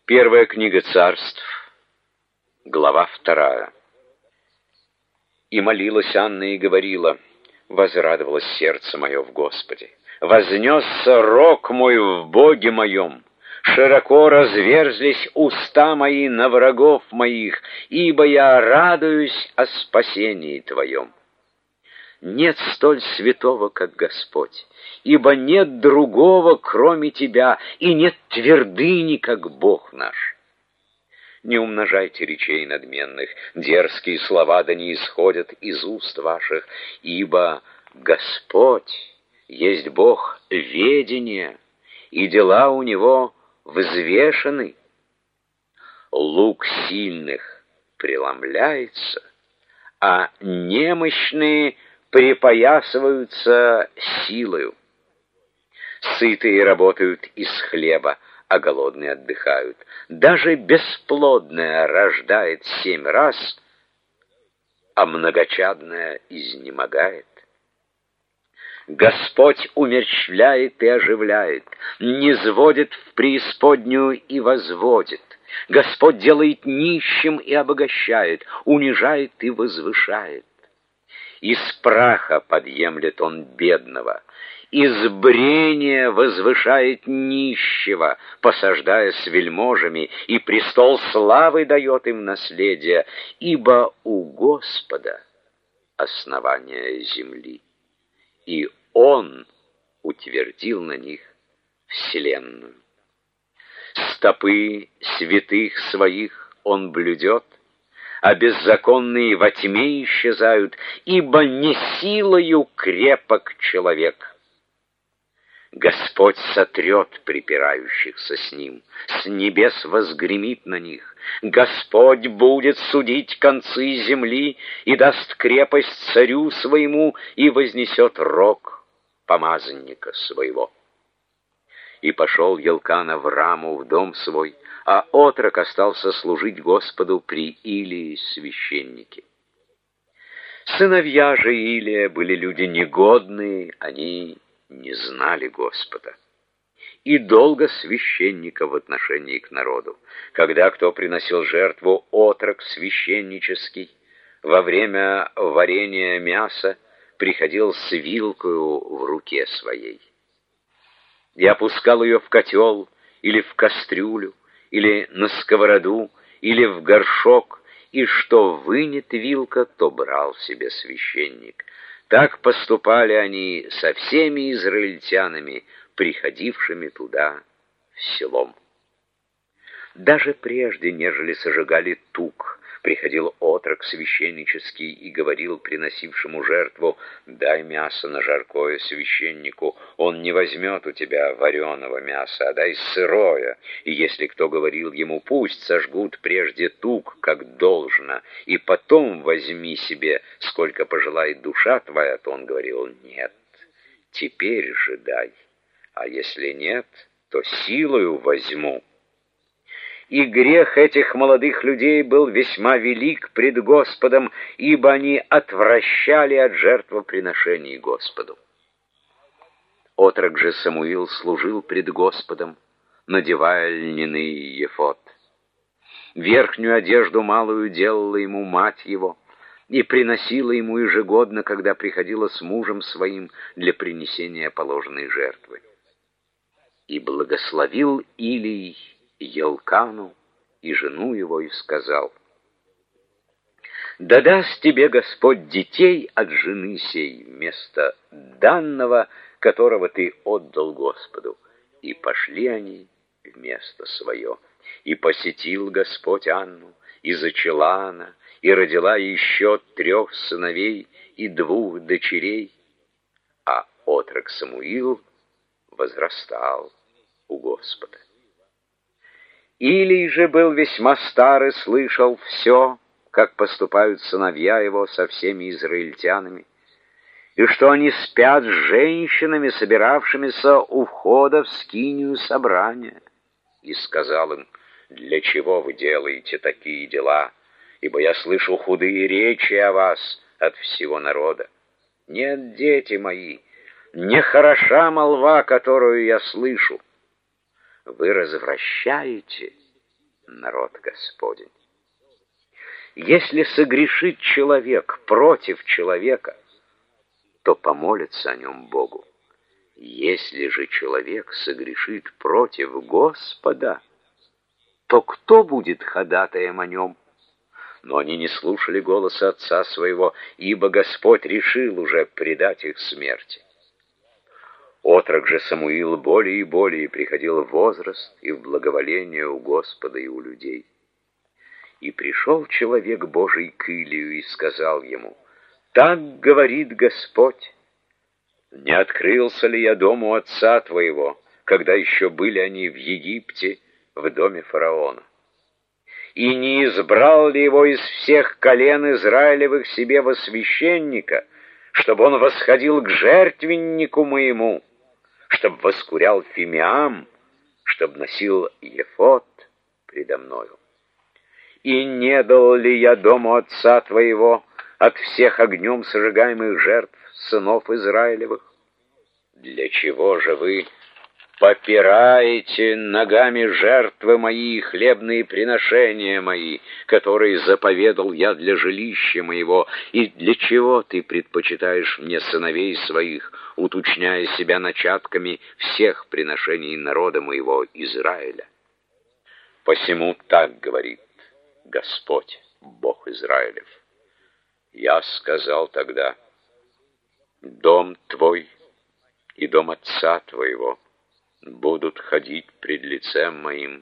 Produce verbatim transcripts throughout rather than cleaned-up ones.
Первая книга Царств, глава вторая. И молилась Анна и говорила: возрадовалось сердце мое в Господе, вознесся рог мой в Боге моем, широко разверзлись уста мои на врагов моих, ибо я радуюсь о спасении Твоем. Нет столь святого, как Господь, ибо нет другого, кроме Тебя, и нет твердыни, как Бог наш. Не умножайте речей надменных, дерзкие слова да не исходят из уст ваших, ибо Господь есть Бог ведения, и дела у Него взвешены. Лук сильных преломляется, а немощные припоясываются силою. Сытые работают из хлеба, а голодные отдыхают. Даже бесплодная рождает семь раз, а многочадная изнемогает. Господь умерщвляет и оживляет, низводит в преисподнюю и возводит. Господь делает нищим и обогащает, унижает и возвышает. Из праха подъемлет он бедного, из брения возвышает нищего, посаждая с вельможами, и престол славы дает им наследие, ибо у Господа основание земли, и Он утвердил на них вселенную. Стопы святых своих Он блюдет, а беззаконные во тьме исчезают, ибо не силою крепок человек. Господь сотрет припирающихся с Ним, с небес возгремит на них. Господь будет судить концы земли и даст крепость царю своему и вознесет рог помазанника своего. И пошел Елкана в Раму, в дом свой, а отрок остался служить Господу при Илии священнике. Сыновья же Илия были люди негодные, они не знали Господа. И долго священника в отношении к народу. Когда кто приносил жертву, отрок священнический, во время варения мяса приходил с вилкою в руке своей и опускал ее в котел или в кастрюлю, или на сковороду, или в горшок, и что вынет вилка, то брал себе священник. Так поступали они со всеми израильтянами, приходившими туда в селом. Даже прежде, нежели сожигали тук, приходил отрок священнический и говорил приносившему жертву: дай мясо на жаркое священнику, он не возьмет у тебя вареного мяса, а дай сырое. И если кто говорил ему: пусть сожгут прежде тук, как должно, и потом возьми себе, сколько пожелает душа твоя, то он говорил: нет, теперь же дай, а если нет, то силою возьму. И грех этих молодых людей был весьма велик пред Господом, ибо они отвращали от жертвоприношений Господу. Отрок же Самуил служил пред Господом, надевая льняный ефод. Верхнюю одежду малую делала ему мать его и приносила ему ежегодно, когда приходила с мужем своим для принесения положенной жертвы. И благословил Илий Елкану и жену его и сказал: да даст тебе Господь детей от жены сей вместо данного, которого ты отдал Господу. И пошли они в место свое. И посетил Господь Анну, и зачала она, и родила еще трех сыновей и двух дочерей, а отрок Самуил возрастал у Господа. Илий же был весьма стар и слышал все, как поступают сыновья его со всеми израильтянами, и что они спят с женщинами, собиравшимися у входа в скинию собрания. И сказал им: для чего вы делаете такие дела? Ибо я слышу худые речи о вас от всего народа. Нет, дети мои, не хороша молва, которую я слышу. Вы развращаете народ Господень. Если согрешит человек против человека, то помолится о нем Богу. Если же человек согрешит против Господа, то кто будет ходатаем о нем? Но они не слушали голоса отца своего, ибо Господь решил уже предать их смерти. Отрок же Самуил более и более приходил в возраст и в благоволение у Господа и у людей. И пришел человек Божий к Илию и сказал ему: «Так говорит Господь, не открылся ли я дому отца твоего, когда еще были они в Египте, в доме фараона? И не избрал ли его из всех колен Израилевых себе во священника, чтобы он восходил к жертвеннику моему, чтобы воскурял фимиам, чтобы носил ефод предо мною? И не дал ли я дому отца твоего от всех огнем сожигаемых жертв сынов Израилевых? Для чего же вы попираете ногами жертвы мои и хлебные приношения мои, которые заповедал я для жилища моего? И для чего ты предпочитаешь мне сыновей своих, уточняя себя начатками всех приношений народа моего Израиля? Посему так говорит Господь, Бог Израилев: я сказал тогда: дом твой и дом отца твоего будут ходить пред лицем моим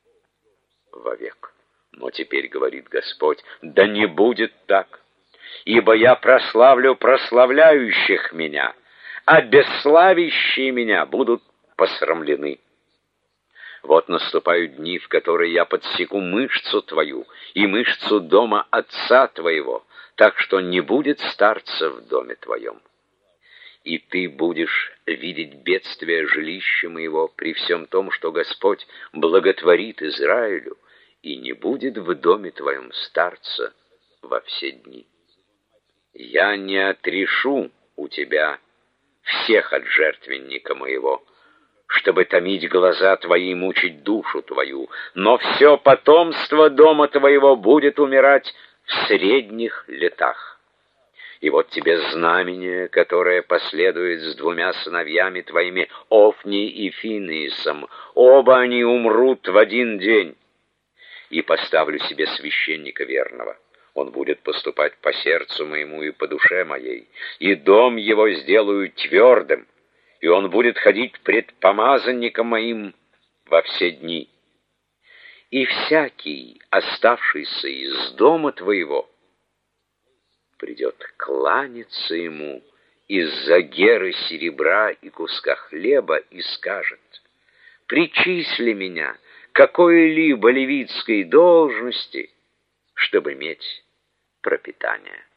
вовек. Но теперь говорит Господь: да не будет так, ибо я прославлю прославляющих меня, а бесславящие меня будут посрамлены. Вот наступают дни, в которые я подсеку мышцу твою и мышцу дома отца твоего, так что не будет старца в доме твоем. И ты будешь видеть бедствие жилища моего при всем том, что Господь благотворит Израилю, и не будет в доме твоем старца во все дни. Я не отрешу у тебя всех от жертвенника моего, чтобы томить глаза твои и мучить душу твою, но все потомство дома твоего будет умирать в средних летах. И вот тебе знамение, которое последует с двумя сыновьями твоими, Офни и Финеисом. Оба они умрут в один день. И поставлю себе священника верного. Он будет поступать по сердцу моему и по душе моей, и дом его сделаю твердым, и он будет ходить пред помазанником моим во все дни. И всякий, оставшийся из дома твоего, придет кланяться ему из-за геры серебра и куска хлеба и скажет: причисли меня к какой-либо левитской должности, чтобы иметь пропитание.